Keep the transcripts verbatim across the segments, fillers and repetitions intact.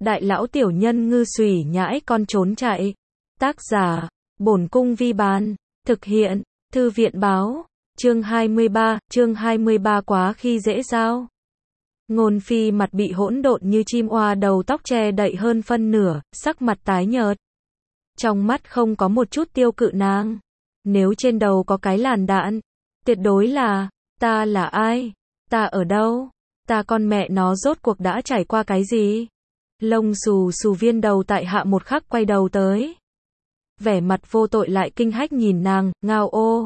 đại lão tiểu nhân ngư xùy nhãi con trốn chạy. Tác giả, Bổn Cung Vi Bán. Thực hiện, Thư viện Báo. Chương hai mươi ba, chương hai mươi ba quá khi dễ sao? Ngôn Phi mặt bị hỗn độn như chim oa, đầu tóc che đậy hơn phân nửa, sắc mặt tái nhợt. Trong mắt không có một chút tiêu cự nàng. Nếu trên đầu có cái làn đạn, tuyệt đối là, ta là ai? Ta ở đâu? Ta con mẹ nó rốt cuộc đã trải qua cái gì? Lông xù xù viên đầu tại hạ một khắc quay đầu tới. Vẻ mặt vô tội lại kinh hách nhìn nàng, ngao ô.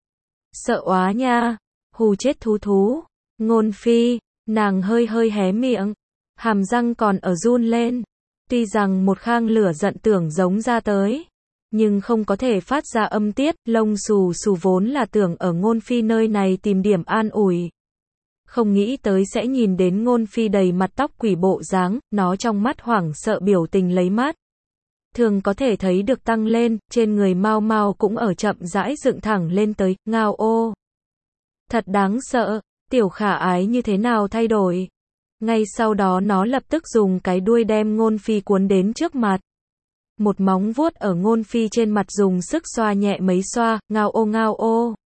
Sợ óa nha, hù chết thú thú. Ngôn Phi, nàng hơi hơi hé miệng, hàm răng còn ở run lên. Tuy rằng một khang lửa giận tưởng giống ra tới, nhưng không có thể phát ra âm tiết. Lông xù xù vốn là tưởng ở Ngôn Phi nơi này tìm điểm an ủi. Không nghĩ tới sẽ nhìn đến Ngôn Phi đầy mặt tóc quỷ bộ dáng, nó trong mắt hoảng sợ biểu tình lấy mát. Thường có thể thấy được tăng lên, trên người mau mau cũng ở chậm rãi dựng thẳng lên tới, ngao ô. Thật đáng sợ, tiểu khả ái như thế nào thay đổi. Ngay sau đó nó lập tức dùng cái đuôi đem Ngôn Phi cuốn đến trước mặt. Một móng vuốt ở Ngôn Phi trên mặt dùng sức xoa nhẹ mấy xoa, ngao ô ngao ô.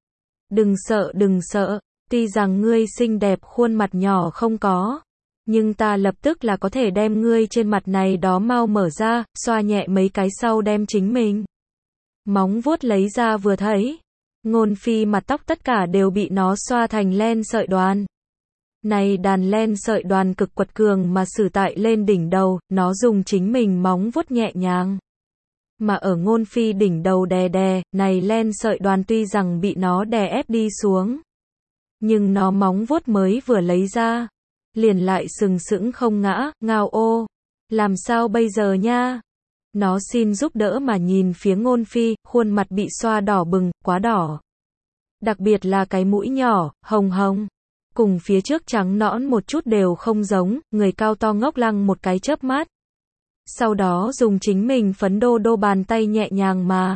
Đừng sợ đừng sợ, tuy rằng ngươi xinh đẹp khuôn mặt nhỏ không có. Nhưng ta lập tức là có thể đem ngươi trên mặt này đó mau mở ra, xoa nhẹ mấy cái sau đem chính mình. Móng vuốt lấy ra vừa thấy. Ngôn Phi mặt tóc tất cả đều bị nó xoa thành len sợi đoàn. Này đàn len sợi đoàn cực quật cường mà sử tại lên đỉnh đầu, nó dùng chính mình móng vuốt nhẹ nhàng. Mà ở Ngôn Phi đỉnh đầu đè đè, này len sợi đoàn tuy rằng bị nó đè ép đi xuống. Nhưng nó móng vuốt mới vừa lấy ra. Liền lại sừng sững không ngã, ngao ô. Làm sao bây giờ nha? Nó xin giúp đỡ mà nhìn phía Ngôn Phi, khuôn mặt bị xoa đỏ bừng, quá đỏ. Đặc biệt là cái mũi nhỏ, hồng hồng. Cùng phía trước trắng nõn một chút đều không giống, người cao to ngốc lăng một cái chớp mắt. Sau đó dùng chính mình phấn đô đô bàn tay nhẹ nhàng mà.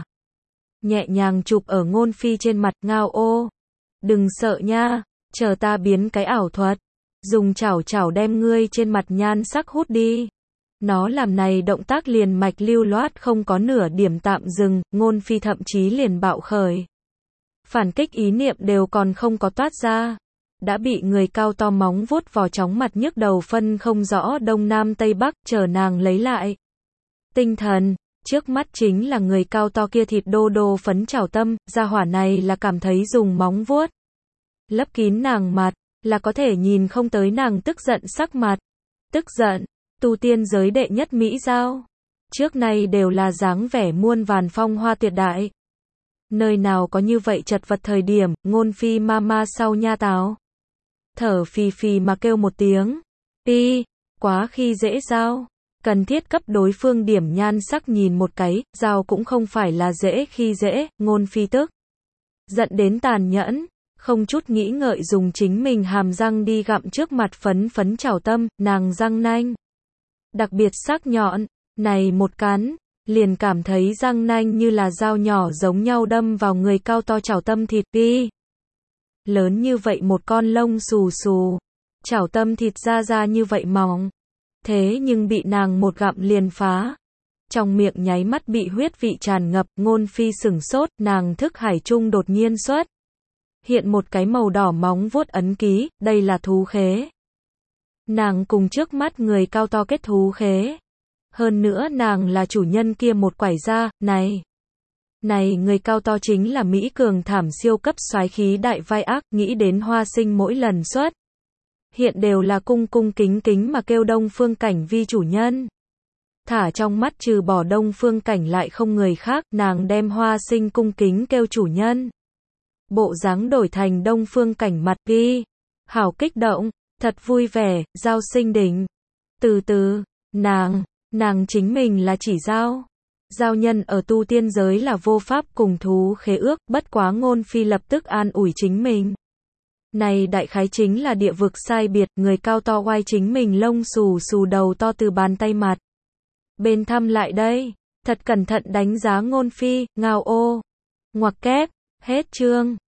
Nhẹ nhàng chụp ở Ngôn Phi trên mặt, ngao ô. Đừng sợ nha, chờ ta biến cái ảo thuật. Dùng chảo chảo đem ngươi trên mặt nhan sắc hút đi. Nó làm này động tác liền mạch lưu loát không có nửa điểm tạm dừng, Ngôn Phi thậm chí liền bạo khởi. Phản kích ý niệm đều còn không có toát ra. Đã bị người cao to móng vuốt vò chóng mặt nhức đầu phân không rõ đông nam tây bắc, chờ nàng lấy lại tinh thần. Trước mắt chính là người cao to kia thịt đô đô phấn chảo tâm, gia hỏa này là cảm thấy dùng móng vuốt lấp kín nàng mặt. Là có thể nhìn không tới nàng tức giận sắc mặt. Tức giận, tu tiên giới đệ nhất mỹ giao. Trước nay đều là dáng vẻ muôn vàn phong hoa tuyệt đại. Nơi nào có như vậy chật vật thời điểm, Ngôn Phi ma ma sau nha táo. Thở phì phì mà kêu một tiếng. Pi, quá khi dễ sao? Cần thiết cấp đối phương điểm nhan sắc nhìn một cái, giao cũng không phải là dễ khi dễ, Ngôn Phi tức. Giận đến tàn nhẫn. Không chút nghĩ ngợi dùng chính mình hàm răng đi gặm trước mặt phấn phấn chảo tâm, nàng răng nanh. Đặc biệt sắc nhọn, này một cắn, liền cảm thấy răng nanh như là dao nhỏ giống nhau đâm vào người cao to chảo tâm thịt đi. Lớn như vậy một con lông xù xù, chảo tâm thịt ra ra như vậy mỏng. Thế nhưng bị nàng một gặm liền phá. Trong miệng nháy mắt bị huyết vị tràn ngập, Ngôn Phi sửng sốt, nàng thức hải chung đột nhiên xuất. Hiện một cái màu đỏ móng vuốt ấn ký, đây là thú khế. Nàng cùng trước mắt người cao to kết thú khế. Hơn nữa nàng là chủ nhân kia một quải gia, này. Này người cao to chính là Mỹ cường thảm siêu cấp soái khí đại vai ác, nghĩ đến Hoa Sinh mỗi lần xuất. Hiện đều là cung cung kính kính mà kêu Đông Phương Cảnh vi chủ nhân. Thả trong mắt trừ bỏ Đông Phương Cảnh lại không người khác, nàng đem Hoa Sinh cung kính kêu chủ nhân. Bộ dáng đổi thành Đông Phương Cảnh mặt đi. Hảo kích động, thật vui vẻ, giao sinh đỉnh. Từ từ, nàng, nàng chính mình là chỉ giao. Giao nhân ở tu tiên giới là vô pháp cùng thú khế ước, bất quá Ngôn Phi lập tức an ủi chính mình. Này đại khái chính là địa vực sai biệt, người cao to oai chính mình lông xù xù đầu to từ bàn tay mặt. Bên thăm lại đây, thật cẩn thận đánh giá Ngôn Phi, ngao ô. Ngoặc kép, hết chương.